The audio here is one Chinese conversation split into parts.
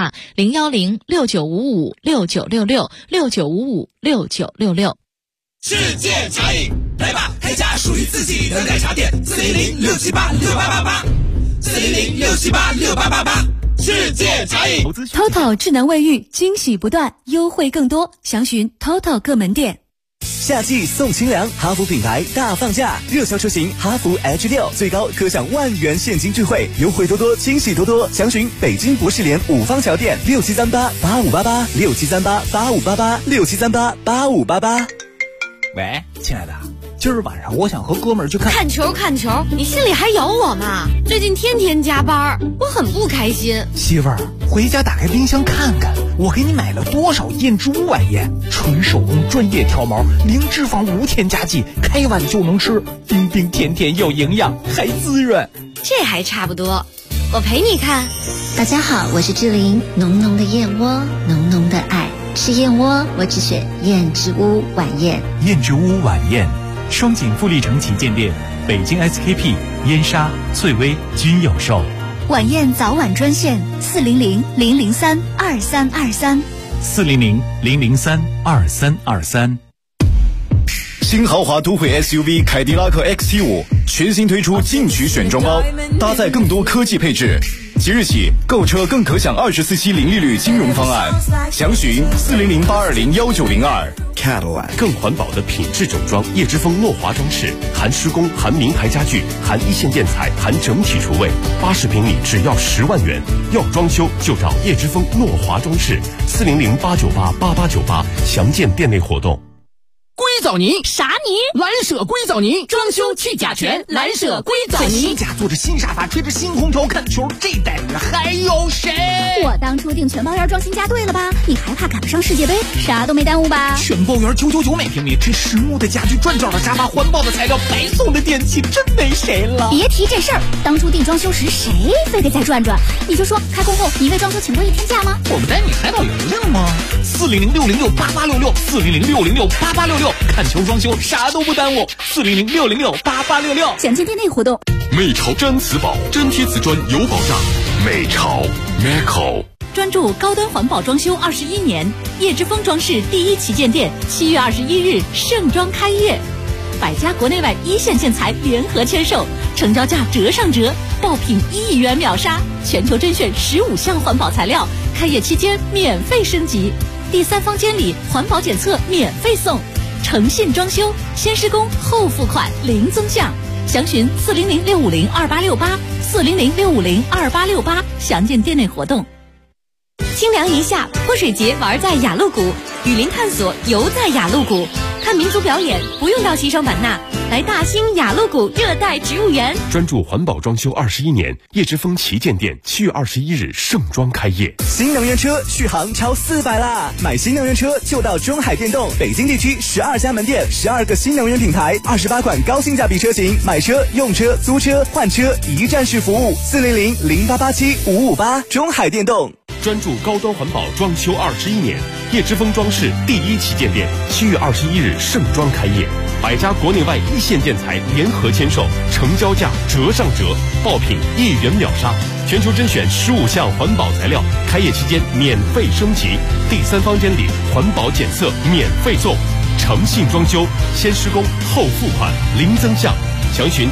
话：0106955696669556966。 世界茶饮，来吧，开家属于自己的奶茶店，400-678-6888，400-678-6888，世界茶饮。 TOTO 智能卫浴，惊喜不断，优惠更多，详询 TOTO 各门店。 夏季送清凉，哈弗品牌大放价，热销车型哈弗 H6 最高可享10000元现金钜惠，优惠多多，惊喜多多，详询北京博士联五方桥店6738-8588，6738-8588，6738-8588。 喂，亲爱的，今儿晚上我想和哥们儿去看球，你心里还有我吗？最近天天加班，我很不开心。 媳妇儿，回家打开冰箱看看，我给你买了多少燕之屋晚宴，纯手工专业挑毛，零脂肪无添加剂，开碗就能吃，冰冰甜甜有营养，还滋润。 这还差不多，我陪你看。 大家好，我是志玲，浓浓的燕窝，浓浓的爱。吃燕窝，我只选燕之屋晚宴。 燕之屋晚宴，双井富力城旗舰店、北京 SKP、燕莎、翠微均有售。 晚宴早晚专线 400-003-2323，400-003-2323。 新豪华都会 SUV 凯迪拉克 XT5 全新推出进取选装包，搭载更多科技配置。即日起购车更可享24期零利率金融方案，详询400-820-1902。 Cadillac 更环保的品质整装，叶之峰诺华装饰，含施工，含名牌家具，含一线建材，含整体厨卫，80平米只要10万元。要装修就找叶之峰诺华装饰，400-898-8898，详见店内活动。 硅藻泥啥泥？ 蓝舍硅藻泥，装修去甲醛，蓝舍硅藻泥。 在新家坐着新沙发，吹着新空调看球，这代人还有谁？ 我当初订全包园装新家对了吧？你还怕赶不上世界杯？啥都没耽误吧？ 全包园999每平米，这实木的家具，转角的沙发，环保的材料，白送的电器，真没谁了。 别提这事儿，当初订装修时谁非得再转转？你就说开工后你为装修请过1天假吗？ 我们带你海岛邮令吗？400-606-8866，400-606-8866，看球装修啥都不耽误，400-606-8866。 详见店内活动。 美潮毡瓷宝，真贴瓷砖有保障。美潮 Meco 专注高端环保装修21年，叶之峰装饰第一旗舰店7月21日盛装开业，100家国内外一线建材联合签售，成交价折上折，爆品1亿元秒杀，全球甄选15项环保材料，开业期间免费升级，第3方监理环保检测免费送，诚信装修，先施工后付款零增项，详询400-650-2868，400-650-2868，详见店内活动。清凉一夏，泼水节玩在雅鹿谷，雨林探索游在雅鹿谷，看民族表演不用到西双版纳，来大兴雅鹿谷热带植物园。 专注环保装修21年，叶之峰旗舰店7月21日盛装开业。 新能源车续航超400啦！买新能源车就到中海电动，北京地区12家门店，12个新能源品牌，28款高性价比车型，买车、用车、租车、换车一站式服务，400-0887-558，中海电动。 专注高端环保装修21年，叶之峰装饰第一旗舰店7月21日盛装开业，100家国内外一线建材联合签售，成交价折上折，爆品1亿元秒杀，全球甄选15项环保材料，开业期间免费升级，第3方监理环保检测免费送，诚信装修，先施工后付款零增项，详询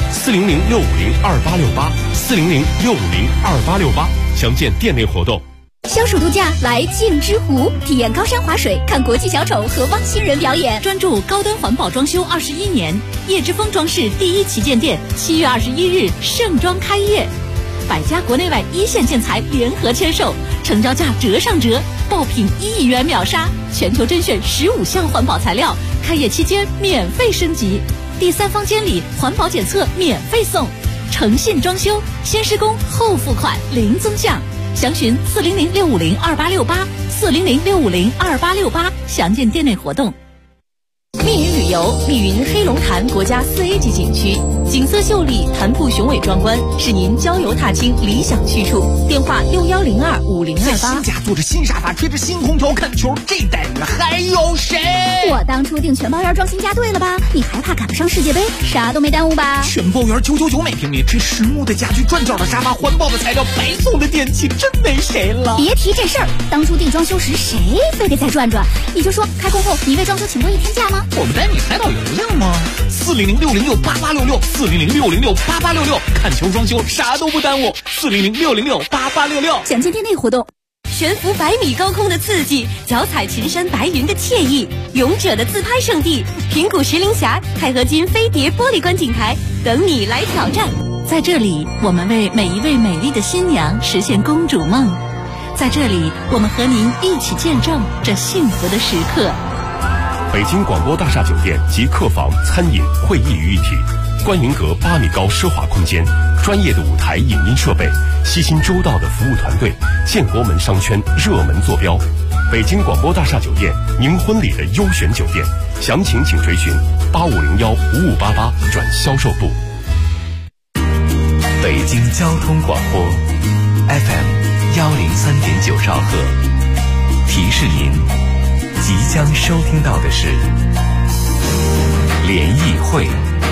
400-650-2868，400-650-2868，详见店内活动。 消暑度假来镜之湖，体验高山滑水，看国际小丑和汪星人表演。 专注高端环保装修21年，叶之峰装饰第一旗舰店7月21日盛装开业，100家国内外一线建材联合签售，成交价折上折，爆品1亿元秒杀，全球甄选15项环保材料，开业期间免费升级，第3方监理环保检测免费送，诚信装修，先施工后付款零增项，详询400-650-2868，400-650-2868，详见店内活动。密云旅游，密云黑龙潭国家4A级景区， 景色秀丽，谈吐雄伟壮观，是您郊游踏青理想去处。电话61025028。 在新家坐着新沙发，吹着新空调看球，这待遇还有谁？ 我当初订全包园装新家对了吧？你还怕赶不上世界杯？啥都没耽误吧？ 全包园999每平米，这实木的家具，转角的沙发，环保的材料，白送的电器，真没谁了。 别提这事儿，当初订装修时谁非得再转转？你就说开工后你为装修请过一天假吗？ 我们带你海岛游去了吗？400-606-8866，400-606-8866，看球装修啥都不耽误，400-606-8866。 详见店内活动。 悬浮100米高空的刺激，脚踩群山白云的惬意，勇者的自拍圣地平谷石林峡钛合金飞碟玻璃观景台等你来挑战。在这里，我们为每一位美丽的新娘实现公主梦。在这里，我们和您一起见证这幸福的时刻。 北京广播大厦酒店集客房、餐饮、会议于一体，观云阁8米高奢华空间，专业的舞台影音设备，悉心周到的服务团队，建国门商圈热门坐标。北京广播大厦酒店，您婚礼的优选酒店，详情请垂询8501-5588转销售部。 北京交通广播 FM103.9兆赫，提示您即将收听到的是联谊会。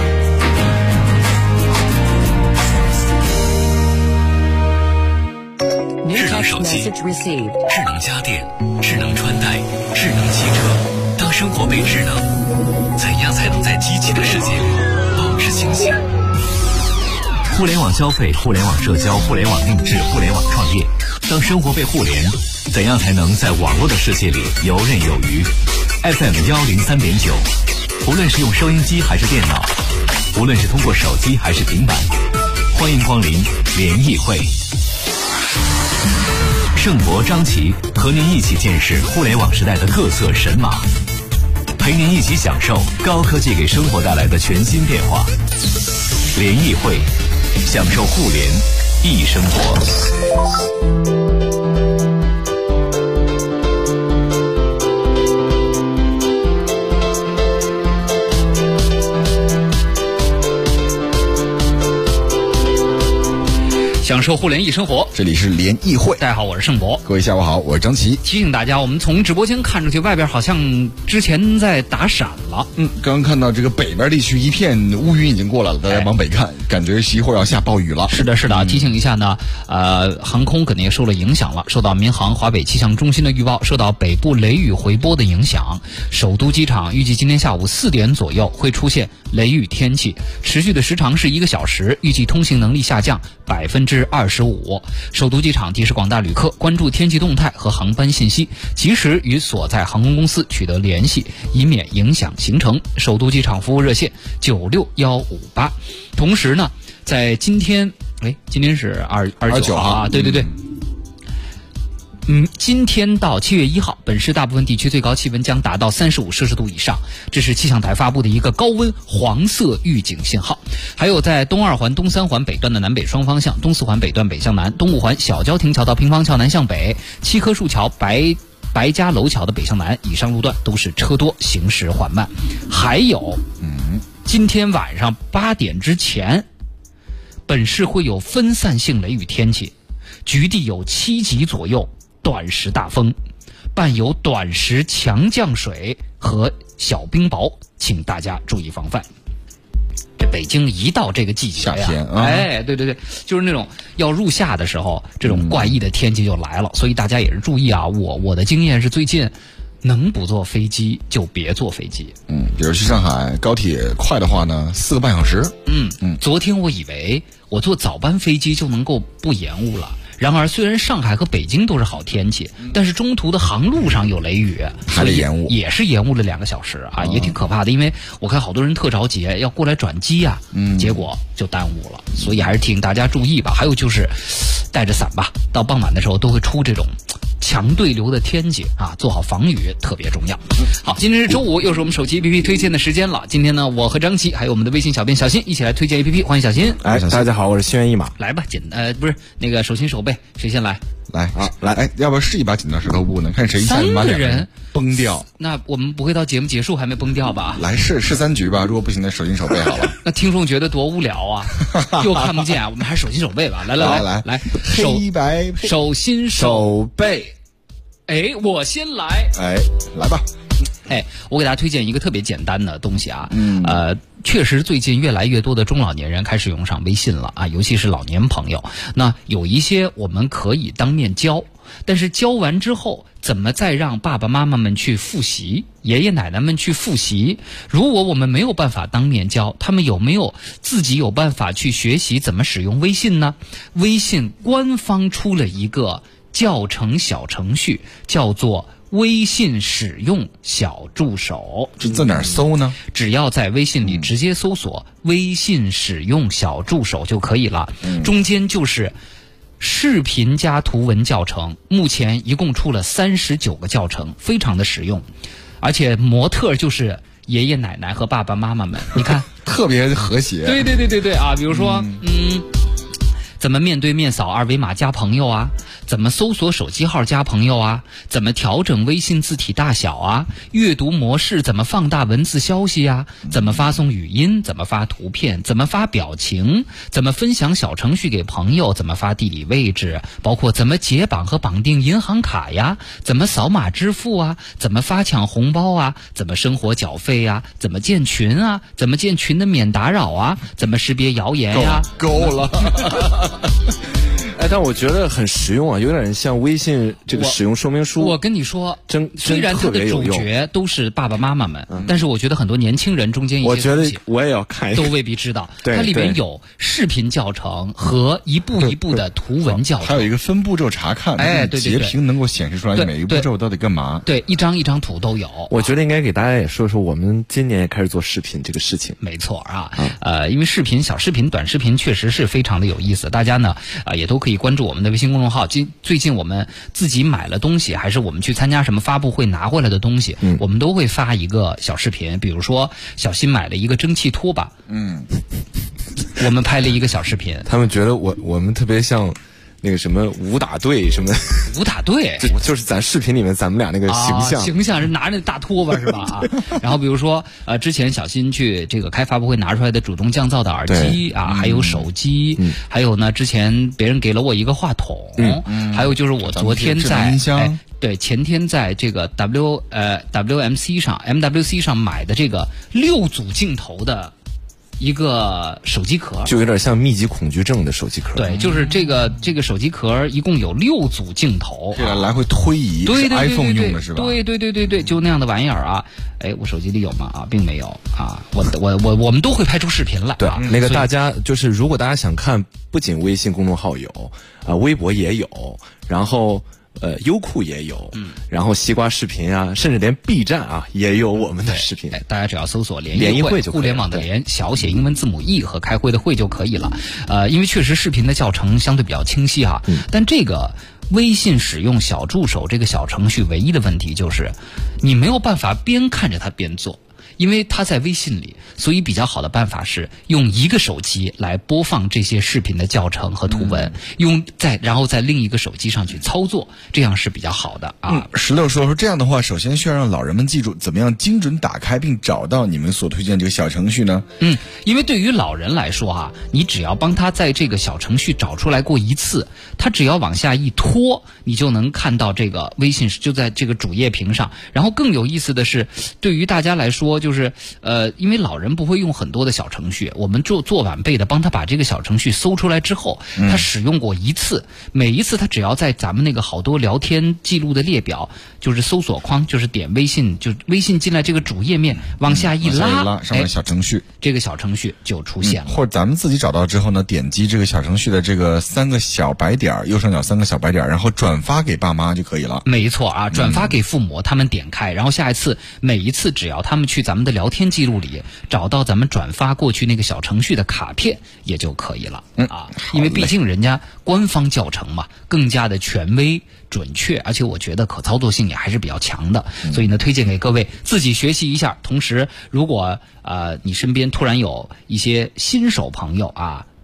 智能手机、智能家电、智能穿戴、智能汽车，当生活被智能，怎样才能在机器的世界里保持清醒？互联网消费、互联网社交、互联网定制、互联网创业，当生活被互联，怎样才能在网络的世界里游刃有余？ FM103.9，无论是用收音机还是电脑，无论是通过手机还是平板，欢迎光临联谊会。盛博、张琪和您一起见识互联网时代的各色神马，陪您一起享受高科技给生活带来的全新变化。联谊会，享受互联易生活。 享受互联易生活， 这里是联谊会。 大家好，我是盛博。 各位下午好，我是张琪。 提醒大家，我们从直播间看出去，外边好像之前在打闪了。 刚刚看到这个北边地区一片乌云已经过来了，大家往北看，感觉一会儿要下暴雨了。 是的，是的。提醒一下呢，航空肯定也受了影响了，受到民航华北气象中心的预报，受到北部雷雨回波的影响，首都机场预计今天下午4点左右会出现雷雨天气，持续的时长是1个小时，预计通行能力下降25%。首都机场提示广大旅客关注天气动态和航班信息，及时与所在航空公司取得联系，以免影响行程。首都机场服务热线96158。同时呢，在今天是29号啊，对。今天到7月1号，本市大部分地区最高气温将达到35摄氏度以上，这是气象台发布的一个高温黄色预警信号。还有在东2环、东3环北段的南北双方向，东4环北段北向南，东5环小交亭桥到平房桥南向北，七棵树桥白家楼桥的北向南，以上路段都是车多，行驶缓慢。还有，今天晚上8点之前，本市会有分散性雷雨天气，局地有7级左右。短时大风，伴有短时强降水和小冰雹，请大家注意防范。这北京一到这个季节呀， 夏天对，就是那种要入夏的时候，这种怪异的天气就来了，所以大家也是注意啊。我的经验是，最近能不坐飞机就别坐飞机。 比如去上海高铁快的话呢，4个半小时。 昨天我以为我坐早班飞机就能够不延误了。然而，虽然上海和北京都是好天气，但是中途的航路上有雷雨， 还得延误， 也是延误了2个小时啊，也挺可怕的。因为我看好多人特着急要过来转机啊，结果就耽误了，所以还是提醒大家注意吧。还有就是带着伞吧，到傍晚的时候都会出这种强对流的天气啊，做好防雨特别重要。好，今天是周五，又是我们手机 APP 推荐的时间了。今天呢，我和张琪还有我们的微信小编小新一起来推荐 APP， 欢迎小新。 大家好，我是心猿意马。 来吧，不是那个手心手背，谁先来？ 来，哎，要不要试一把剪刀石头布呢？看谁一下能把两个人崩掉。 那我们不会到节目结束还没崩掉吧？ 来试3局吧，如果不行，那手心手背好了。 那听众觉得多无聊啊，又看不见，我们还是手心手背吧。来， 黑白手心手背。哎，我先来。 哎，来吧。 哎，我给大家推荐一个特别简单的东西啊。确实最近越来越多的中老年人开始用上微信了啊，尤其是老年朋友。那有一些我们可以当面教，但是教完之后怎么再让爸爸妈妈们去复习，爷爷奶奶们去复习？如果我们没有办法当面教，他们有没有自己有办法去学习怎么使用微信呢？微信官方出了一个教程小程序，叫做微信使用小助手。 这在哪儿搜呢？ 只要在微信里直接搜索微信使用小助手就可以了。中间就是视频加图文教程，目前一共出了39个教程，非常的实用，而且模特就是爷爷奶奶和爸爸妈妈们，你看特别和谐。 对啊，比如说怎么面对面扫二维码加朋友啊？怎么搜索手机号加朋友啊？怎么调整微信字体大小啊？阅读模式怎么放大文字消息啊？怎么发送语音？怎么发图片？怎么发表情？怎么分享小程序给朋友？怎么发地理位置？包括怎么解绑和绑定银行卡呀？怎么扫码支付啊？怎么发抢红包啊？怎么生活缴费啊？怎么建群啊？怎么建群的免打扰啊？怎么识别谣言呀？ 够了。 哎，但我觉得很实用啊，有点像微信这个使用说明书。 我跟你说，虽然它的主角都是爸爸妈妈们，但是我觉得很多年轻人中间一些东西， 我也要看一看， 都未必知道。它里面有视频教程和一步一步的图文教程， 还有一个分步骤查看。 哎，对， 截屏能够显示出来每一步骤到底干嘛。 对，一张一张图都有。 我觉得应该给大家也说说，我们今年也开始做视频这个事情。 没错啊，因为小视频、短视频确实是非常的有意思，大家呢也都可以关注我们的微信公众号。最近我们自己买了东西，还是我们去参加什么发布会拿回来的东西，我们都会发一个小视频。比如说小新买了一个蒸汽拖把，我们拍了一个小视频。 他们觉得我们特别像那个什么武打队什么武打队， 就是咱视频里面咱们俩那个形象是拿着大拖把是吧？然后比如说之前小新去这个开发布会拿出来的主动降噪的耳机啊，还有手机，还有呢之前别人给了我一个话筒，还有就是我昨天在前天在这个MWC 上买的这个6组镜头的一个手机壳， 就有点像密集恐惧症的手机壳。 对，就是这个手机壳一共有6组镜头， 这个来回推移， 对 iPhone 用的是吧？ 对，就那样的玩意儿啊。哎，我手机里有吗？啊，并没有啊。我们都会拍出视频来。 对，那个大家就是如果大家想看，不仅微信公众号有微博也有，然后优酷也有，然后西瓜视频啊，甚至连 B 站啊也有我们的视频。 大家只要搜索联谊会，互联网的联，小写英文字母 E 和开会的会就可以了。因为确实视频的教程相对比较清晰哈，但这个微信使用小助手这个小程序唯一的问题就是你没有办法边看着它边做。因为它在微信里，所以比较好的办法是用一个手机来播放这些视频的教程和图文，然后在另一个手机上去操作，这样是比较好的啊。 16说这样的话，首先需要让老人们记住怎么样精准打开并找到你们所推荐这个小程序呢？ 因为对于老人来说你只要帮他在这个小程序找出来过一次，他只要往下一拖，你就能看到这个微信就在这个主页屏上。然后更有意思的是，对于大家来说就是因为老人不会用很多的小程序，我们做晚辈的帮他把这个小程序搜出来之后，他使用过一次，每一次他只要在咱们那个好多聊天记录的列表，就是搜索框，就是点微信，就微信进来这个主页面往下一拉， 上面小程序， 这个小程序就出现了。 或者咱们自己找到之后呢，点击这个小程序的这个3个小白点，右上角3个小白点，然后转发给爸妈就可以了。 没错啊，转发给父母，他们点开，然后下一次每一次只要他们去咱们的聊天记录里找到咱们转发过去那个小程序的卡片也就可以了因为毕竟人家官方教程嘛，更加的权威准确，而且我觉得可操作性也还是比较强的，所以呢推荐给各位自己学习一下。同时如果你身边突然有一些新手朋友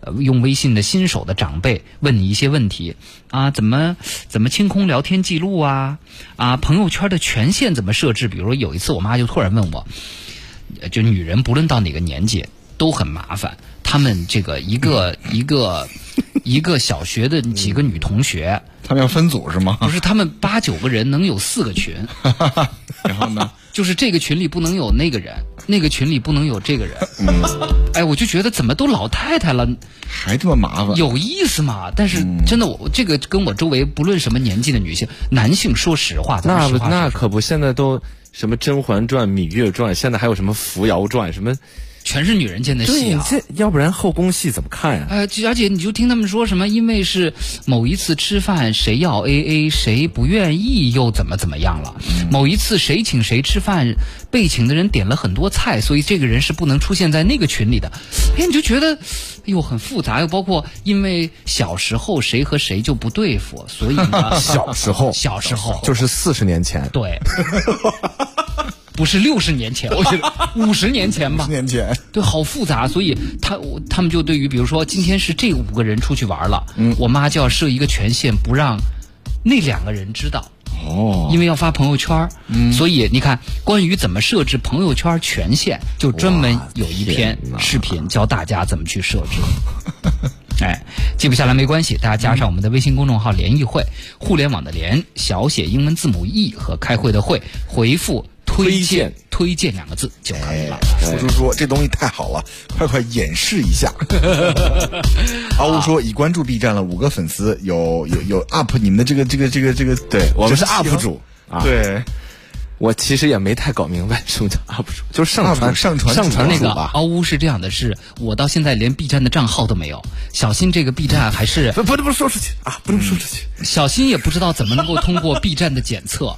用微信的新手的长辈问你一些问题啊，怎么清空聊天记录啊，朋友圈的权限怎么设置？比如说有一次我妈就突然问我，就女人不论到哪个年纪都很麻烦，她们这个一个小学的几个女同学， 他们要分组是吗？ 不是，他们8、9个人能有4个群， 然后呢？ 就是这个群里不能有那个人，那个群里不能有这个人。哎，我就觉得怎么都老太太了， 还这么麻烦， 有意思吗？但是真的，我这个跟我周围不论什么年纪的女性、男性，说实话， 那可不，现在都什么《甄嬛传》《芈月传》，现在还有什么《扶摇传》什么。 全是女人间的戏啊！ 这要不然后宫戏怎么看呀？ 而且你就听他们说什么，因为是某一次吃饭谁要 AA， 谁不愿意又怎么样了？某一次谁请谁吃饭，被请的人点了很多菜，所以这个人是不能出现在那个群里的。哎，你就觉得，哎呦，很复杂。又包括因为小时候谁和谁就不对付，所以呢， 小时候就是40年前， 对。不是60年前，我觉得50年前吧。 50年前， 对，好复杂，所以他们就对于比如说今天是这5个人出去玩了，我妈就要设一个权限，不让那2个人知道。 哦， 因为要发朋友圈，所以你看，关于怎么设置朋友圈权限，就专门有一篇视频教大家怎么去设置。哎，记不下来没关系，大家加上我们的微信公众号“联谊会”，互联网的联，小写英文字母 E 和开会的会，回复推荐2个字就可以了。 福叔说这东西太好了，快演示一下。阿乌说已关注 B 站了5个粉丝，有 up 你们的这个， 对，我们是 UP 主啊。对， 我其实也没太搞明白什么叫 UP 主，就是上传那个嗷呜是这样的，是我到现在连 B 站的账号都没有，小新这个 B 站还是不能说出去啊，不能说出去。 小新也不知道怎么能够通过 B 站的检测。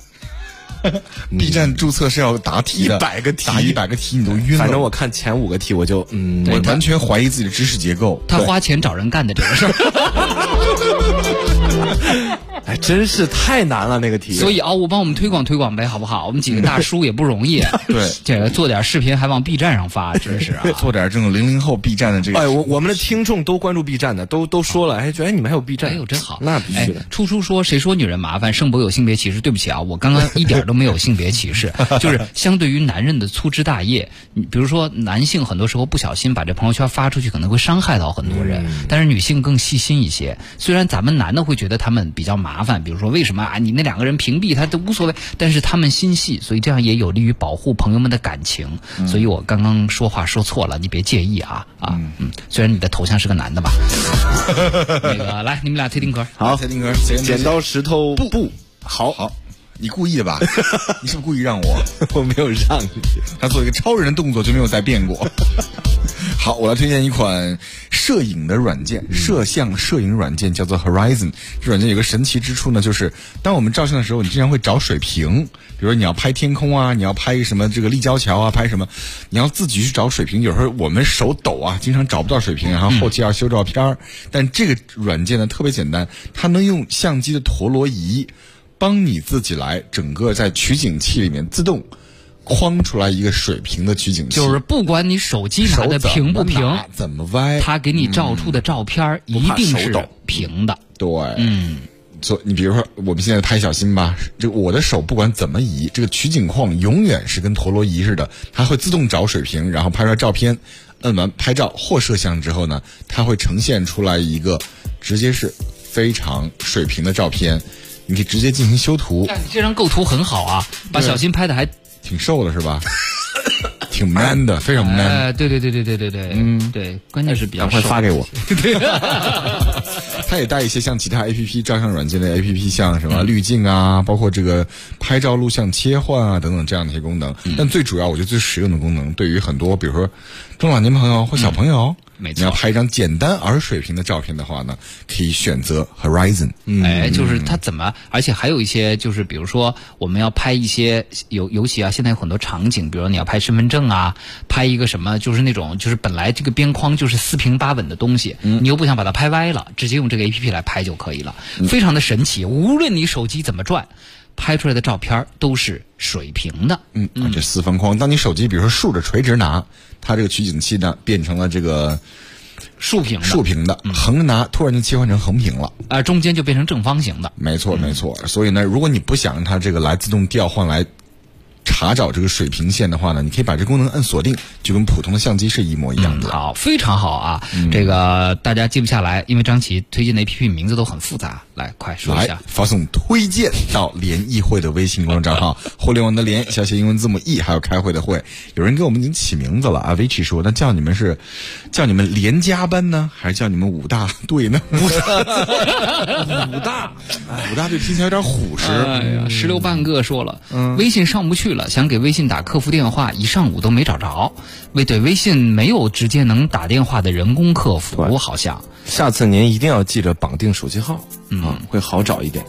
B 站注册是要答题的 ，100个题， 答100个题你都晕了。 反正我看前5个题我就我完全怀疑自己的知识结构。 他花钱找人干的这个事儿。 哎，真是太难了那个题。 所以嗷呜帮我们推广呗，好不好？我们几个大叔也不容易。 对， 这个做点视频还往 B 站上发，真是啊。 做点这种00后 B 站的这个。 哎，我们的听众都关注 B 站的，都说了，哎，觉得你们还有 B 站， 哎呦真好， 那必须的。 初说谁说女人麻烦，盛博有性别歧视？对不起啊，我刚刚一点都没有性别歧视，就是相对于男人的粗枝大叶，比如说男性很多时候不小心把这朋友圈发出去，可能会伤害到很多人，但是女性更细心一些。虽然咱们男的会觉得他们比较麻烦，比如说为什么啊你那2个人屏蔽他都无所谓，但是他们心细，所以这样也有利于保护朋友们的感情。所以我刚刚说话说错了，你别介意啊。虽然你的头像是个男的吧。那个来，你们俩猜丁壳。 好，猜丁壳， 剪刀石头布。 好，你故意的吧？你是不是故意让我没有让你， 他做一个超人的动作就没有再变过。好，我来推荐一款摄影的软件，摄影软件叫做 Horizon。这软件有个神奇之处呢，就是当我们照相的时候，你经常会找水平，比如说你要拍天空啊，你要拍什么这个立交桥啊，拍什么，你要自己去找水平。有时候我们手抖啊，经常找不到水平，然后后期要修照片。但这个软件呢特别简单，它能用相机的陀螺仪帮你自己来整个在取景器里面自动框出来一个水平的取景器， 就是不管你手机拿的平不平， 怎么歪， 它给你照出的照片一定是平的。 对，你比如说我们现在拍小新吧，这个我的手不管怎么移，这个取景框永远是跟陀螺仪似的，它会自动找水平，然后拍出来照片。摁完拍照或摄像之后呢，它会呈现出来一个直接是非常水平的照片，你可以直接进行修图。 你这张构图很好啊，把小新拍的还挺瘦的是吧？挺 man 的，非常 man。 对，对，关键是比较快发给我。 它也带一些像其他 APP 照相软件的 APP， 像什么滤镜啊，包括这个拍照录像切换啊等等这样的一些功能。但最主要，我觉得最实用的功能，对于很多比如说中老年朋友或小朋友。 没错， 你要拍一张简单而水平的照片的话呢，可以选择 Horizon。 就是它怎么，而且还有一些就是比如说我们要拍一些尤其啊，现在有很多场景，比如说你要拍身份证啊，拍一个什么，就是那种就是本来这个边框就是四平八稳的东西，你又不想把它拍歪了，直接用这个 APP 来拍就可以了，非常的神奇。无论你手机怎么转，拍出来的照片都是水平的。 而且四方框，当你手机比如说竖着垂直拿，它这个取景器呢变成了这个竖屏的，横着拿突然就切换成横屏了， 中间就变成正方形的。 没错。所以呢，如果你不想让它这个来自动调换来查找这个水平线的话呢，你可以把这功能按锁定，就跟普通的相机是一模一样的。 好，非常好啊！这个大家记不下来，因为张琪推荐的 APP 名字都很复杂。来，快说一下。 来，发送推荐到联谊会的微信公众账号，互联网的联，小写英文字母 E， 还有开会的会。有人给我们已经起名字了啊 ，Vici 说，那叫你们联家班呢，还是叫你们五大队呢？五大队听起来有点虎实。 哎呀，石榴半个说了，微信上不去了，想给微信打客服电话，一上午都没找着。对，微信没有直接能打电话的人工客服，好像。 下次您一定要记着绑定手机号，会好找一点。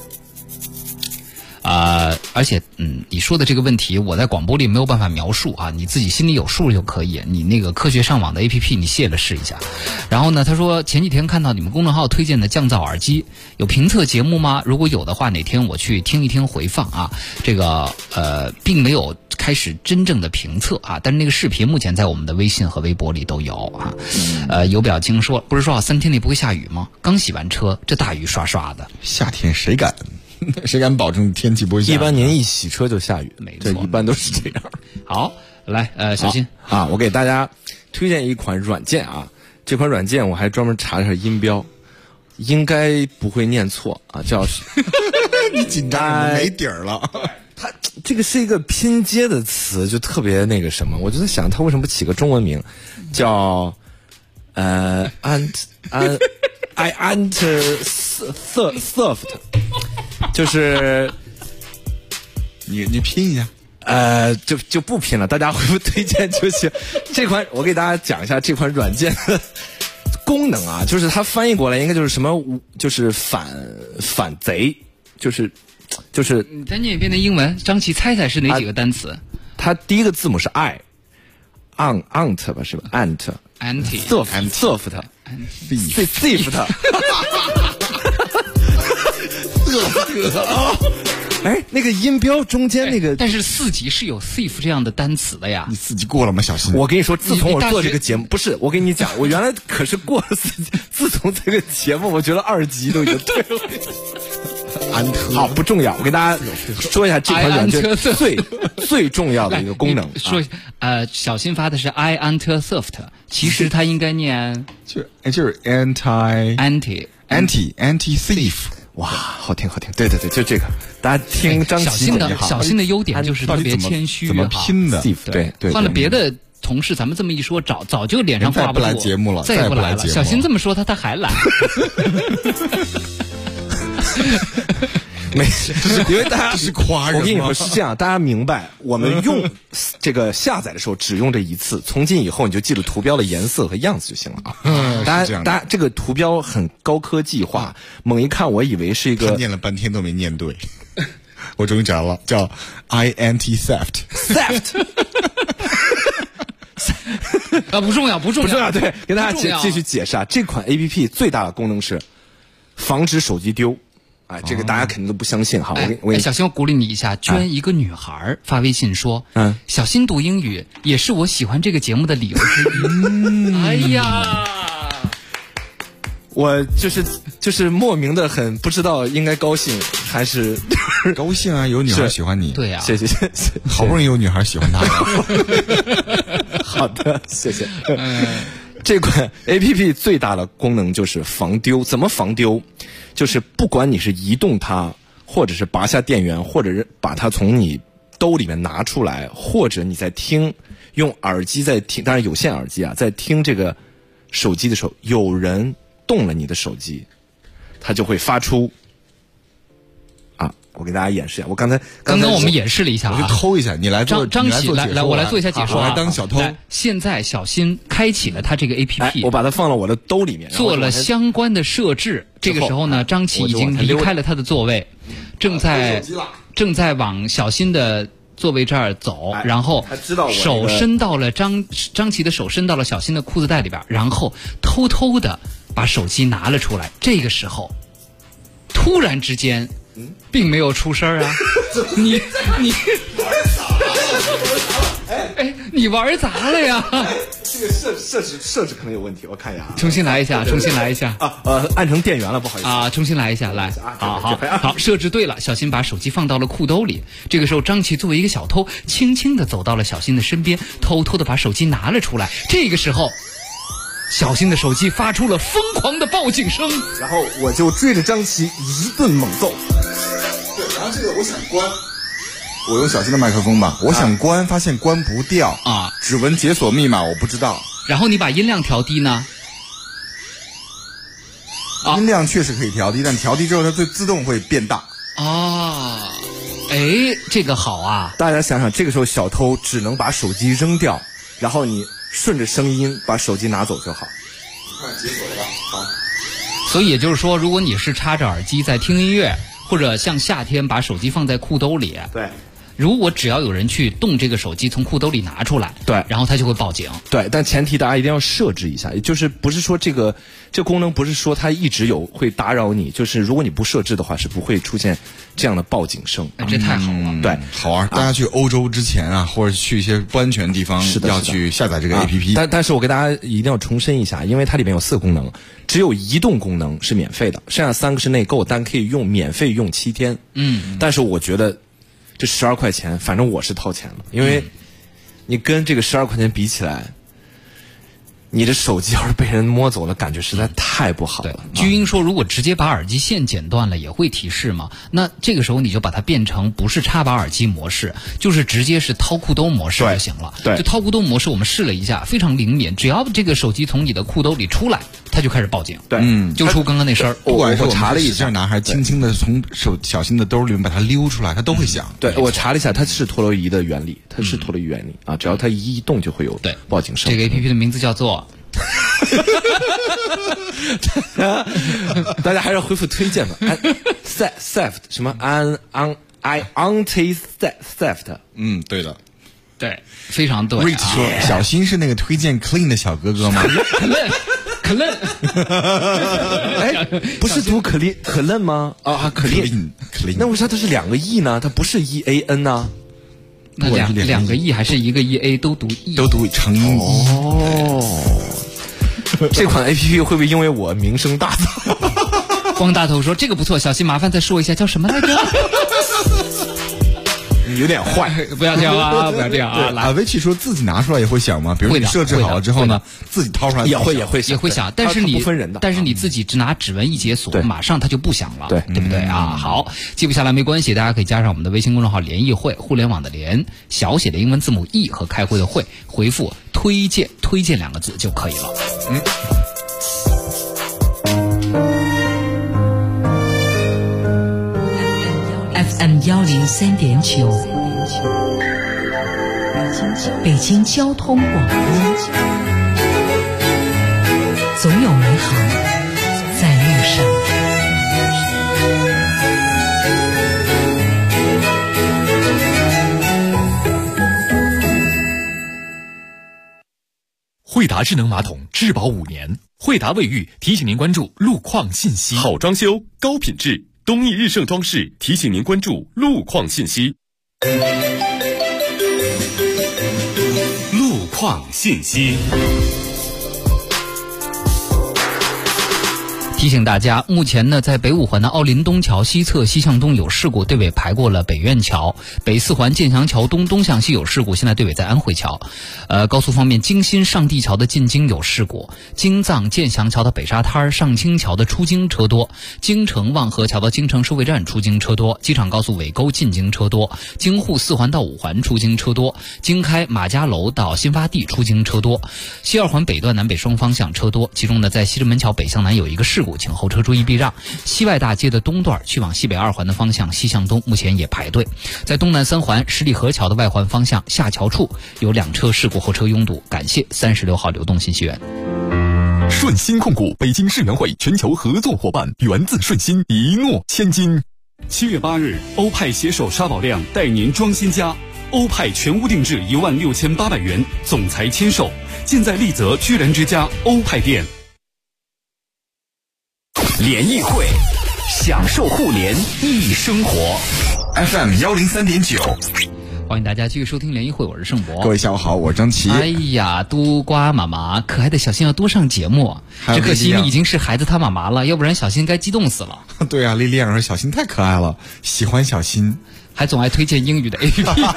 而且你说的这个问题，我在广播里没有办法描述啊，你自己心里有数就可以。你那个科学上网的 APP 你卸了试一下。然后呢，他说前几天看到你们公众号推荐的降噪耳机，有评测节目吗？如果有的话，哪天我去听一听回放啊。这个并没有开始真正的评测啊，但是那个视频目前在我们的微信和微博里都有啊。有表情说，不是说3天内不会下雨吗？刚洗完车，这大雨刷刷的。 夏天谁敢保证天气不会下雨？ 一般您一洗车就下雨， 这一般都是这样。 好，来，小新啊，我给大家推荐一款软件啊，这款软件我还专门查了下音标，应该不会念错啊，叫你紧张没底儿了。 它这个是一个拼接的词，就特别那个什么，我就在想它为什么不起个中文名，叫soft， 就是你拼一下。 就不拼了，大家回复推荐就行。这款我给大家讲一下这款软件的功能啊，就是它翻译过来应该就是什么，就是反贼，就是你再念一遍的英文，张琪猜猜是哪几个单词？ 它第一个字母是 ant 吧，是吧 ？ant soft哎，那个音标中间那个， 但是4级是有 thief 这样的单词的呀。 你4级过了吗，小新？ 我跟你说，自从我做这个节目，不是我跟你讲，我原来可是过了4级，自从这个节目，我觉得2级都已经对了。好，不重要，我给大家说一下这款软件最重要的一个功能。 说小新发的是 I ant soft， 其实它应该念就是 anti thief。 哇，好听，对，就这个，大家听张琪小新的优点就是特别谦虚， 怎么拼的？ 对， 换了别的同事，咱们这么一说，早就脸上挂不来节目了， 再也不来了。小新这么说，他还来。 没事，因为大家是夸人。 我跟你说是这样，大家明白，我们用这个下载的时候只用这一次，从今以后你就记住图标的颜色和样子就行了啊。大家这个图标很高科技化，猛一看我以为是一个， 念了半天都没念对，我终于找了，叫 ant theft。 不重要， 对，跟大家继续解释啊，这款 APP 最大的功能是防止手机丢。哎，这个大家肯定都不相信哈。 小新，我鼓励你一下，捐一个女孩发微信说，小新读英语也是我喜欢这个节目的理由之一。哎呀， 我就是莫名的很不知道应该高兴还是高兴啊，有女孩喜欢你。 对呀， 谢谢， 好不容易有女孩喜欢他。 好的，谢谢。这款 APP 最大的功能就是防丢。怎么防丢？就是不管你是移动它，或者是拔下电源，或者是把它从你兜里面拿出来，或者你在听，用耳机在听，当然有线耳机啊，在听这个手机的时候，有人动了你的手机，它就会发出我给大家演示一下，我刚刚我们演示了一下， 我去偷一下，你来做张琪来，我来做一下解说， 我来当小偷。 现在小新开启了他这个 APP， 我把它放到我的兜里面， 做了相关的设置。这个时候呢，张琪已经离开了他的座位，正在往小新的座位这儿走，然后手伸到了张琪的手伸到了小新的裤子袋里边，然后偷偷的把手机拿了出来。这个时候，突然之间。并没有出声啊！你你玩砸了呀！ 这个设置可能有问题，我看一下啊。 重新来一下按成电源了，不好意思啊，重新来一下，来，好，设置对了，小新把手机放到了裤兜里。这个时候，张琪作为一个小偷，轻轻地走到了小新的身边，偷偷地把手机拿了出来。这个时候，小新的手机发出了疯狂的报警声， 然后我就追着张琪一顿猛揍。对，然后这个我想关，我用小新的麦克风吧，我想关，发现关不掉啊，指纹解锁密码我不知道。 然后你把音量调低呢？ 音量确实可以调低，但调低之后它自动会变大。 啊，哎，这个好啊！ 大家想想，这个时候小偷只能把手机扔掉，然后你顺着声音把手机拿走就好。 看解锁了吧？好。 所以也就是说，如果你是插着耳机在听音乐，或者像夏天把手机放在裤兜里， 对。 如果只要有人去动这个手机从裤兜里拿出来， 对， 然后他就会报警。 对，但前提大家一定要设置一下，就是不是说这功能不是说它一直有会打扰你，就是如果你不设置的话是不会出现这样的报警声。 这太好了。 对， 好玩。大家去欧洲之前啊，或者去一些不安全地方，要去下载这个 APP。 但是我给大家一定要重申一下，因为它里面有4个功能，只有移动功能是免费的，剩下3个是内购，但可以免费用7天。但是我觉得这12块钱，反正我是掏钱了，因为你跟这个12块钱比起来，你的手机要是被人摸走了，感觉实在太不好了。 居英说，如果直接把耳机线剪断了，也会提示吗？那这个时候你就把它变成不是插拔耳机模式，就是直接是掏裤兜模式就行了。 对， 就掏裤兜模式，我们试了一下，非常灵敏，只要这个手机从你的裤兜里出来，它就开始报警。 对， 就出刚刚那声儿。 不管是我查了一下，拿还轻轻的从小新的兜里面把它溜出来，它都会响。 对，我查了一下，它是陀螺仪的原理，啊，只要它一移动就会有报警声。 这个 APP 的名字叫做。 大家还是回复推荐吧。theft 什么 anti theft。 对的， 对，非常对。 Rich 说，小新是那个推荐 clean 的小哥哥吗？ 可嫩， 哎，不是读可嫩吗？啊，可嫩，那为啥它是2个 E 呢？它不是 EAN 呢？ 那两个 E 还是一个 EA 都读 E， 都读成音 E。 这款 APP 会不会因为我名声大噪？ 汪大头说这个不错，小新麻烦再说一下叫什么来着？ 有点坏， 不要这样啊！不要这样啊！ 来，威奇说自己拿出来也会响吗？比如你设置好了之后呢，自己掏出来也会响，但是你不分人的， 但是你自己只拿指纹一解锁，马上它就不响了，对不对啊？好，记不下来没关系，大家可以加上我们的微信公众号"联谊会"，互联网的联，小写的英文字母 E 和开会的会，回复推荐2个字就可以了。 FM 103.9，北京交通广播，总有美好在路上。 惠达智能马桶质保5年，惠达卫浴提醒您关注路况信息。 好装修，高品质。东义日盛装饰提醒您关注路况信息。路况信息。 提醒大家，目前呢，在北5环的奥林东桥西侧西向东有事故，队尾排过了北苑桥；北4环建祥桥东向西有事故，现在队尾在安慧桥。高速方面，京新上地桥的进京有事故，京藏建祥桥的北沙滩上清桥的出京车多，京城望河桥的京城收费站出京车多，机场高速尾沟进京车多，京沪4环到5环出京车多，京开马家楼到新发地出京车多，西2环北段南北双方向车多，其中呢，在西直门桥北向南有一个事故，请后车注意避让。西外大街的东段去往西北2环的方向西向东目前也排队。在东南3环十里河桥的外环方向下桥处有2车事故，后车拥堵。感谢36号流动信息源。 顺鑫控股北京世园会全球合作伙伴，源自顺鑫，一诺千金。 7月8日，欧派携手沙宝亮带您装新家。欧派全屋定制16800元，总裁签售，尽在丽泽居然之家欧派店。 联谊会，享受互联易生活。 FM 103.9。 欢迎大家继续收听联谊会，我是盛博。 各位下午好，我是张琪。 哎呀，冬瓜妈妈，可爱的小新要多上节目。只可惜你已经是孩子他妈妈了，要不然小新该激动死了。 对啊，莉莉安说小新太可爱了，喜欢小新， 还总爱推荐英语的 APP。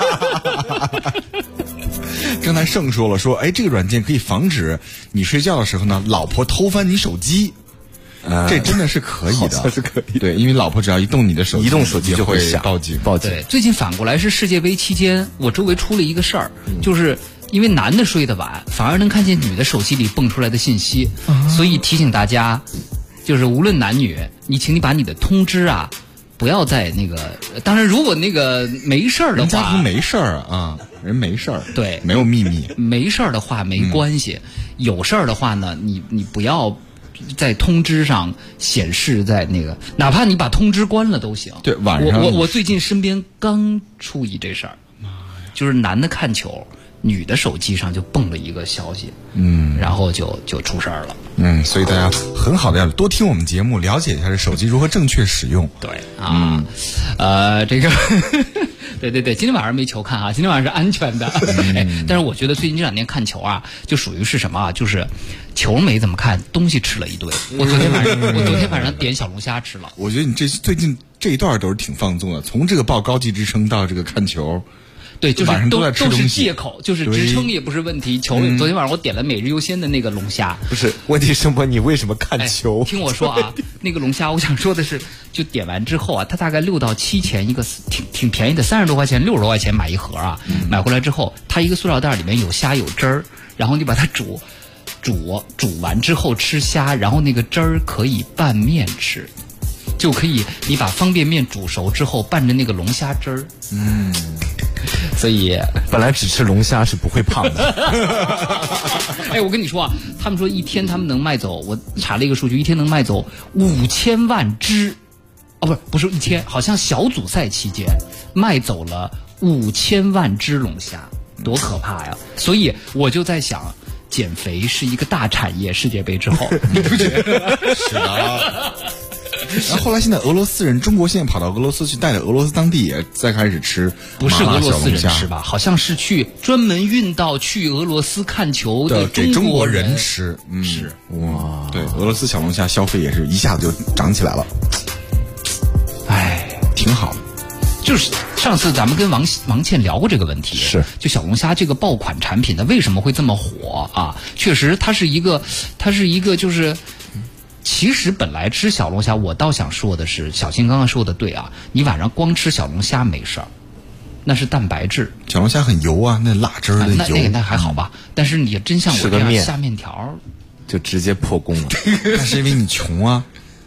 刚才盛说了，哎，这个软件可以防止你睡觉的时候呢，老婆偷翻你手机。这真的是可以的， 好像是可以。 对，因为老婆只要一动你的手机， 移动手机就会报警。 对，最近反过来是世界杯期间，我周围出了一个事儿，就是因为男的睡得晚，反而能看见女的手机里蹦出来的信息，所以提醒大家，就是无论男女，请你把你的通知啊，不要在那个，当然如果那个没事儿的话， 人家没事儿啊，人没事儿， 对， 没有秘密， 没事儿的话没关系，有事儿的话呢，你不要在通知上显示在那个，哪怕你把通知关了都行。 对，晚上我最近身边刚出一这事儿，就是男的看球，女的手机上就蹦了一个消息，然后就出事儿了。 所以大家很好的要多听我们节目，了解一下这手机如何正确使用。 对啊，这个。对，今天晚上没球看啊，今天晚上是安全的。但是我觉得最近这2天看球啊，就属于是什么啊？就是球没怎么看，东西吃了一堆。我昨天晚上点小龙虾吃了。 我觉得你最近这一段都是挺放纵的，从这个报高级职称到这个看球。 对，就是晚上都在吃东西， 都是借口，就是职称也不是问题。球，昨天晚上我点了每日优鲜的那个龙虾。 不是问题，盛博，你为什么看球？ 听我说啊，那个龙虾，我想说的是，就点完之后啊，它大概6到7钱一个，挺便宜的，30多块钱、60多块钱买一盒啊。买回来之后，它一个塑料袋里面有虾有汁儿，然后你把它煮完之后吃虾，然后那个汁儿可以拌面吃。就可以，你把方便面煮熟之后拌着那个龙虾汁儿，所以本来只吃龙虾是不会胖的。 哎，我跟你说啊，他们说一天他们能卖走，我查了一个数据，一天能卖走5000万只，不是一天，好像小组赛期间卖走了5000万只龙虾，多可怕呀！所以我就在想，减肥是一个大产业，世界杯之后，你不觉得？ 是的。然后后来现在俄罗斯人，中国现在跑到俄罗斯去，带着俄罗斯当地也在开始吃， 不是俄罗斯人吃吧？好像是专门运到去俄罗斯看球的中国人吃。 是哇，对，俄罗斯小龙虾消费也是一下子就涨起来了。 哎， 挺好。 就是上次咱们跟王倩聊过这个问题， 是就小龙虾这个爆款产品，它为什么会这么火啊？确实，它是一个就是。其实本来吃小龙虾，我倒想说的是，小新刚刚说的对啊，你晚上光吃小龙虾没事儿，那是蛋白质。 小龙虾很油啊，那辣汁儿的油， 那还好吧。但是你真像我这样下面条， 就直接破功了。 那是因为你穷啊。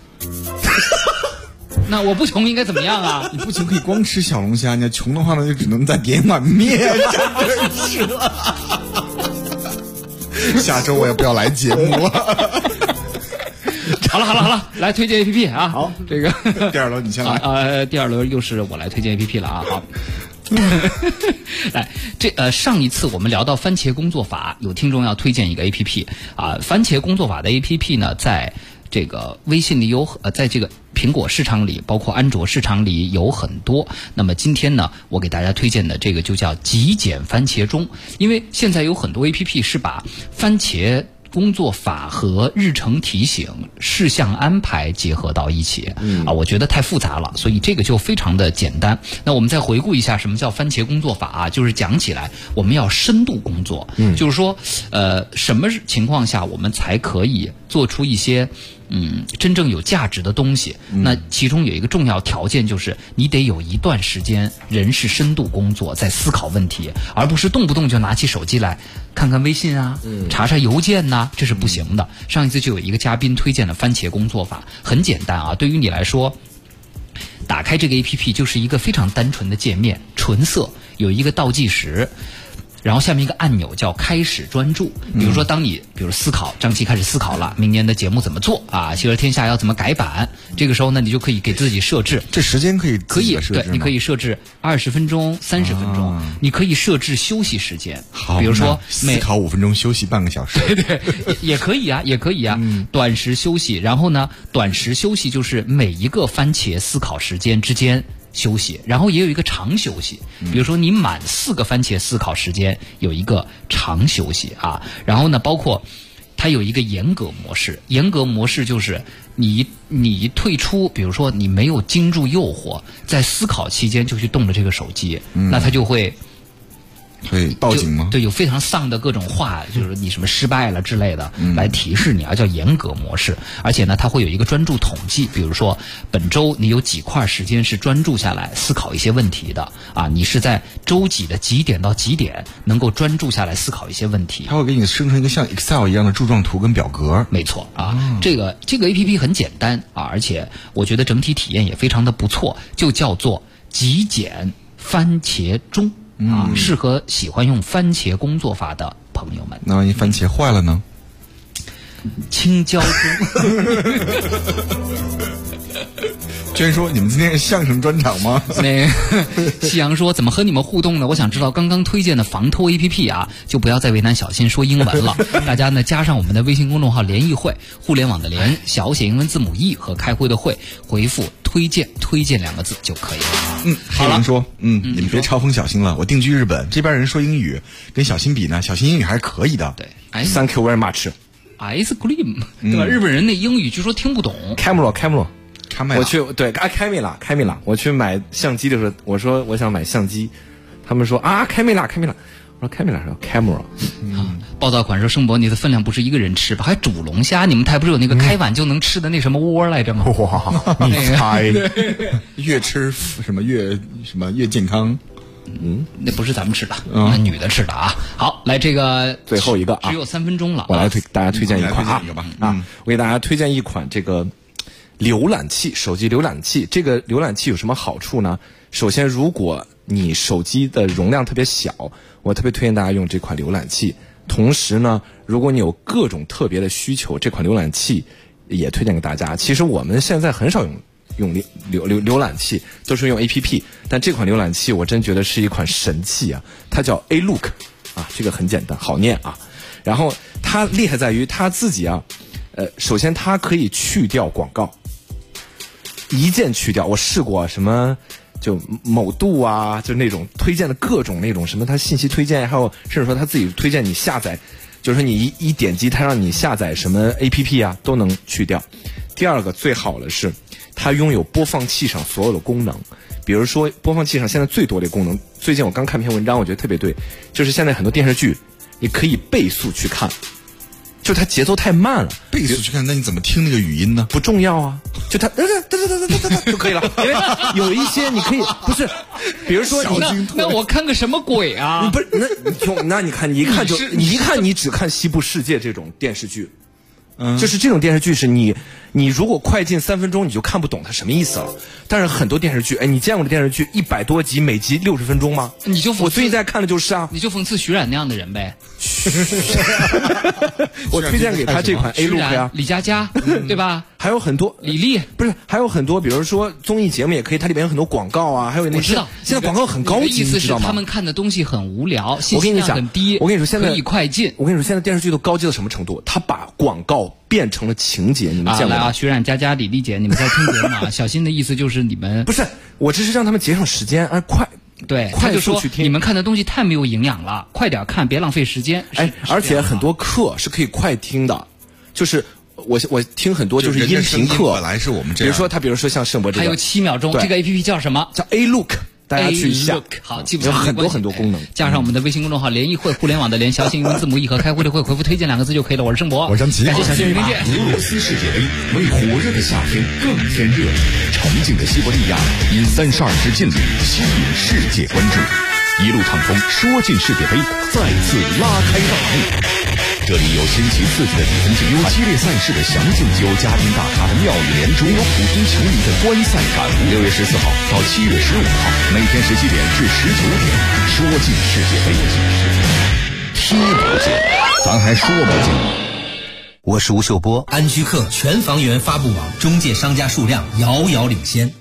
那我不穷应该怎么样啊？ 你不穷可以光吃小龙虾，你要穷的话呢，就只能再点一碗面吃了。下周我也不要来节目了。 好了，来推荐 APP 啊！ 好， 这个第2轮你先来。 第2轮又是我来推荐 APP 了啊！好，来，上一次我们聊到番茄工作法，有听众要推荐一个 APP 啊，番茄工作法的 APP 呢，在这个微信里在这个苹果市场里，包括安卓市场里有很多。那么今天呢，我给大家推荐的这个就叫极简番茄钟，因为现在有很多 APP 是把番茄工作法和日程提醒、事项安排结合到一起，我觉得太复杂了，所以这个就非常的简单。那我们再回顾一下什么叫番茄工作法啊，就是讲起来我们要深度工作，就是说什么情况下我们才可以做出一些真正有价值的东西。那其中有一个重要条件，就是你得有一段时间人是深度工作，在思考问题，而不是动不动就拿起手机来看看微信啊，查查邮件呐，这是不行的。上一次就有一个嘉宾推荐了番茄工作法，很简单啊，对于你来说，打开这个 APP 就是一个非常单纯的界面，纯色，有一个倒计时。然后下面一个按钮叫开始专注，比如说当你比如思考，张琪开始思考了明年的节目怎么做啊，希尔天下要怎么改版，这个时候呢你就可以给自己设置， 这时间可以对，你可以设置20分钟、30分钟，你可以设置休息时间，比如说思考5分钟，休息半个小时， 对，也可以啊，短时休息，然后呢短时休息就是每一个番茄思考时间之间休息，然后也有一个长休息。比如说你满4个番茄思考时间有一个长休息啊。然后呢，包括它有一个严格模式，严格模式就是你退出，比如说你没有经住诱惑，在思考期间就去动了这个手机，那它就会报警吗？ 对，有非常丧的各种话，就是你什么失败了之类的，来提示你啊，叫严格模式。而且呢，它会有一个专注统计，比如说本周你有几块时间是专注下来思考一些问题的啊，你是在周几的几点到几点能够专注下来思考一些问题。 它会给你生成一个像 Excel 一样的柱状图跟表格。 没错啊，这个 APP 很简单啊，而且我觉得整体体验也非常的不错，就叫做极简番茄钟。适合喜欢用番茄工作法的朋友们。 那万一番茄坏了呢？ 青椒钟。 娟说：“你们今天是相声专场吗？” 夕阳说：“怎么和你们互动呢？我想知道刚刚推荐的防偷 APP 啊，就不要再为难小新说英文了。大家呢加上我们的微信公众号联谊会，互联网的联，小写英文字母 E 和开会的会，回复推荐2个字就可以了。” 好了，说，你们别嘲讽小新了。我定居日本，这边人说英语，跟小新比呢，小新英语还是可以的。 对 ，Thank you very much。Ice cream， 对吧？日本人那英语据说听不懂。 Camera。我去开米拉，我去买相机的时候，我说我想买相机，他们说啊开米拉，我说开米拉是 camera。 报道款说盛博你的分量不是一个人吃吧？还煮龙虾，你们台不是有那个开碗就能吃的那什么窝来着吗？ 哇，你猜，越吃什么越健康。 那不是咱们吃的，那女的吃的啊。好，来这个最后一个啊， 只有3分钟了， 我来大家推荐一款我给大家推荐一款这个浏览器，手机浏览器。这个浏览器有什么好处呢？首先，如果你手机的容量特别小，我特别推荐大家用这款浏览器。同时呢，如果你有各种特别的需求，这款浏览器也推荐给大家。其实我们现在很少用浏览器，都是用 APP， 但这款浏览器我真觉得是一款神器啊！它叫 A-Look 啊，这个很简单，好念啊。然后它厉害在于它自己啊，首先它可以去掉广告，一键去掉。我试过什么就某度啊，就那种推荐的各种那种什么它信息推荐，还有甚至说它自己推荐你下载，就是说你一点击它让你下载什么 APP 啊都能去掉。第二个最好的是它拥有播放器上所有的功能，比如说播放器上现在最多的功能，最近我刚看篇文章我觉得特别对，就是现在很多电视剧你可以倍速去看，就它节奏太慢了， 倍速去看，那你怎么听那个语音呢？ 不重要啊，就它就可以了。因为有一些你可以不是，比如说那我看个什么鬼啊？ 不是，那你看你一看你只看《西部世界》这种电视剧。就是这种电视剧是你如果快进3分钟你就看不懂它什么意思了。但是很多电视剧，你见过的电视剧100多集，每集60分钟吗？我最近在看的就是啊， 你就讽刺徐冉那样的人呗。 我推荐给他这款 A-Look 啊， 李佳佳，对吧？ 还有很多李丽， 不是还有很多，比如说综艺节目也可以，它里面有很多广告啊，还有那些。 我知道， 现在广告很高级， 意思是他们看的东西很无聊，信息量很低。 我跟你说，现在可以快进。 我跟你说，现在电视剧都高级到什么程度？他把广告变成了情节，你们见过吗？ 来啊，徐冉、佳佳、李丽姐，你们在听节目啊？小新的意思就是你们不是，我这是让他们节省时间，快。 对， 快速去听。 你们看的东西太没有营养了，快点看，别浪费时间。 而且很多课是可以快听的，就是我听很多就是音频课， 本来是我们这样。 比如说像盛博这个， 还有7秒钟，这个 APP 叫什么？ 叫 A-Look。大家去下， 好，记不住很多功能， 加上我们的微信公众号联谊会，互联网的联，小写英文字母 E 和开会的会，回复推荐2个字就可以了。我是盛博， 我是张琪， 感谢小新，明天见。 俄罗斯世界杯为火热的夏天更添热，沉静的西伯利亚因32支劲旅吸引世界关注，一路畅通，说进世界杯再次拉开大幕。这里有新奇刺激的比分竞，有激烈赛事的详尽，有家庭大咖的妙语连珠，有普通球迷的观赛感。6月14号到7月15号，每天17点至19点，说进世界杯，踢不进，咱还说不进。 我是吴秀波，安居客全房源发布网中介商家数量遥遥领先。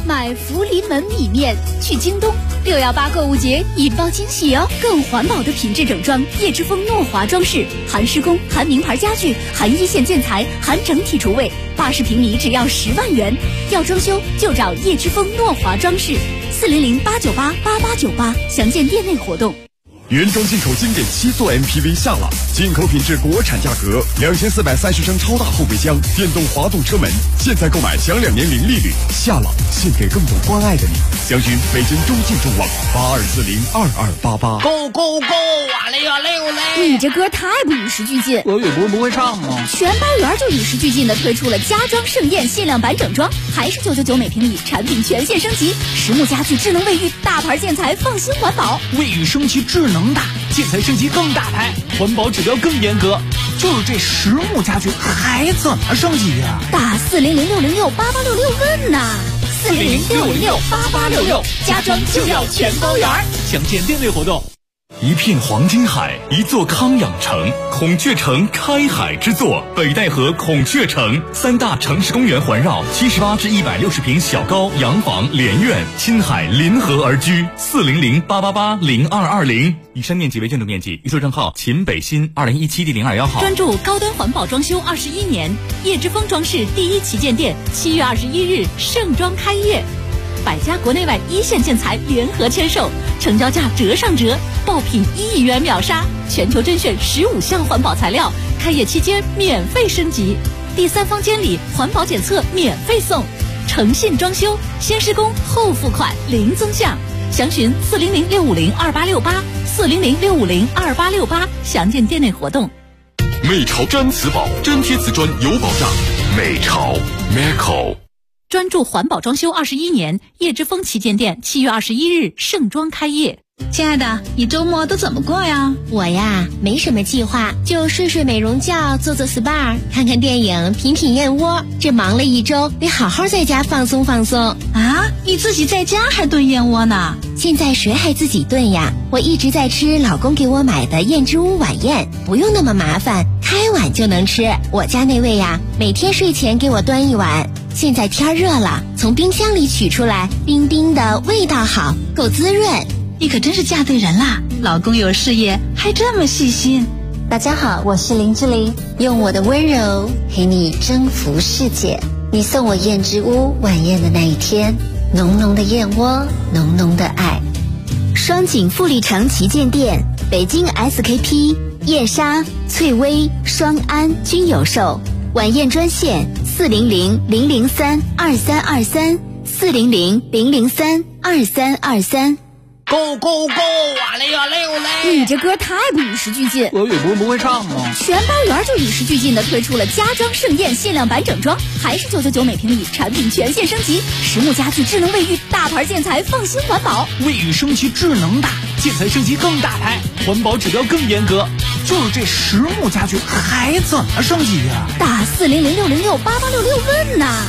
买福临门米面，去京东618购物节引爆惊喜哦！更环保的品质整装，叶之峰诺华装饰，含施工，含名牌家具，含一线建材，含整体厨卫，80平米只要10万元。要装修就找叶之峰诺华装饰，400-898-8898，详见店内活动。 原装进口经典7座 MPV 夏朗，进口品质，国产价格，2430升超大后备箱，电动滑动车门，现在购买享2年零利率。夏朗献给更懂关爱的你。详询北京中信众网82402288。 Go go go！ 哇嘞哇嘞哇嘞！ 你这歌太不与时俱进。 俄语不会唱吗？ 全班园就与时俱进的推出了家装盛宴限量版整装，还是999每平米，产品全线升级，实木家具、智能卫浴、大牌建材，放心环保。 卫浴升级智能大，建材升级更大牌，环保指标更严格。就是这实木家具还怎么升级呀？ 打400-606-8866问呐！400-606-8866，家装就要全包圆。 详见店内活动。 一片黄金海，一座康养城，孔雀城开海之作，北戴河孔雀城，3大城市公园环绕，78至160平小高洋房连院，亲海临河而居。400-888-0220。以上面积为建筑面积。预售账号秦北新2017第02号。 专注高端环保装修21年，叶之峰装饰第1旗舰店7月21日盛装开业。百家国内外一线建材联合签售，成交价折上折，爆品1亿元秒杀，全球甄选15项环保材料，开业期间免费升级，第3方监理环保检测免费送，诚信装修，先施工后付款零增项。详询400-650-2868，400-650-2868，详见店内活动。 美潮毡瓷宝，粘贴瓷砖有保障。美潮 Meco。 专注环保装修21年，叶之峰旗舰店7月21日盛装开业。 亲爱的，你周末都怎么过呀？ 我呀，没什么计划，就睡睡美容觉，做做 SPA， 看看电影，品品燕窝。这忙了一周，得好好在家放松放松。 啊，你自己在家还炖燕窝呢？ 现在谁还自己炖呀？我一直在吃老公给我买的燕之屋晚宴，不用那么麻烦，开碗就能吃。我家那位呀，每天睡前给我端一碗。现在天热了，从冰箱里取出来，冰冰的，味道好，够滋润。 你可真是嫁对人啦，老公有事业还这么细心。 大家好，我是林志玲，用我的温柔陪你征服世界。你送我燕之屋晚宴的那一天，浓浓的燕窝，浓浓的爱。双井富力城旗舰店，北京 SKP、燕莎、翠微、双安均有售。晚宴专线400-003-2323 400-003-2323。 Go go go！ 哇嘞哇嘞哇嘞！ 你这歌太不与时俱进。 俄语不会唱吗？ 全班园就与时俱进的推出了家装盛宴限量版整装，还是999每平米，产品全线升级，实木家具、智能卫浴、大牌建材，放心环保。 卫浴升级智能大，建材升级更大牌，环保指标更严格。就是这实木家具还怎么升级呀？ 打400-606-8866问呐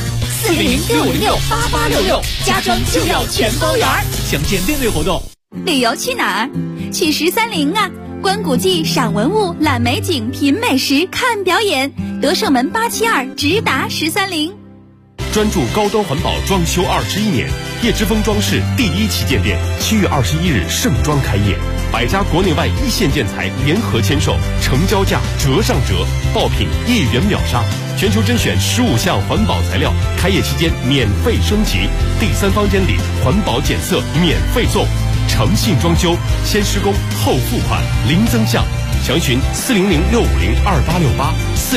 ！400-656-8866，家装就要全包圆。 详见店内活动。 旅游去哪儿？去1301啊！观古迹、赏文物、览美景、品美食、看表演。德胜门872直达1301。 专注高端环保装修21年，叶之峰装饰第1旗舰店7月21日盛装开业，百家国内外一线建材联合签售，成交价折上折，爆品1亿元秒杀，全球甄选15项环保材料，开业期间免费升级，第3方监理环保检测免费送，诚信装修，先施工后付款零增项。详询400-650-2868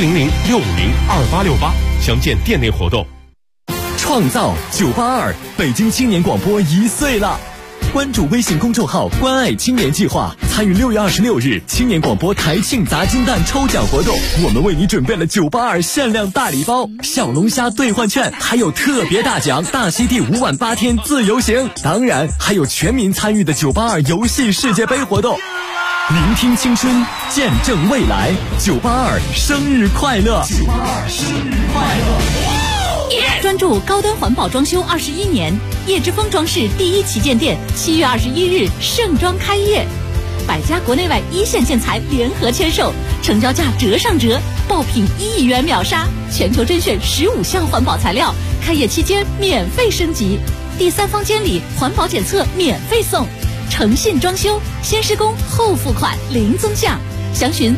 400-650-2868，详见店内活动。 创造982，北京青年广播1岁了。关注微信公众号“关爱青年计划”，参与6月26日青年广播台庆砸金蛋抽奖活动。我们为你准备了982限量大礼包、小龙虾兑换券，还有特别大奖大溪地5晚8天自由行。当然，还有全民参与的982游戏世界杯活动。聆听青春，见证未来，982生日快乐！982生日快乐！ 专注高端环保装修21年，叶之峰装饰第1旗舰店7月21日盛装开业，百家国内外一线建材联合签售，成交价折上折，爆品1亿元秒杀，全球甄选15项环保材料，开业期间免费升级， 第三方监理，环保检测免费送。诚信装修，先施工后付款，零增项。详询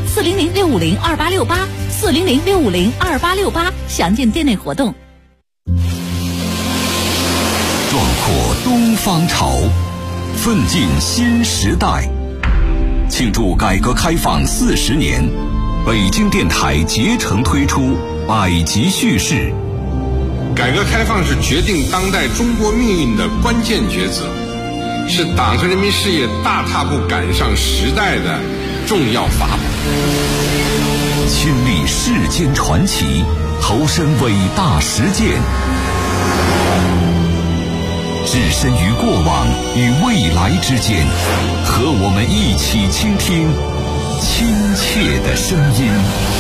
400-650-2868，400-650-2868，详见店内活动。 壮阔东方潮，奋进新时代。庆祝改革开放40年，北京电台竭诚推出百集叙事。 改革开放是决定当代中国命运的关键抉择，是党和人民事业大踏步赶上时代的重要法宝。 亲历世间传奇，投身伟大实践，置身于过往与未来之间，和我们一起倾听亲切的声音。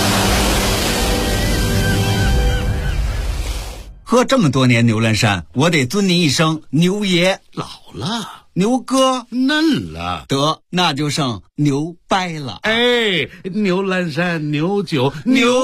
喝这么多年牛栏山，我得尊您一声牛爷。 老了， 牛哥嫩了， 得那就剩牛掰了。 哎，牛栏山牛酒牛。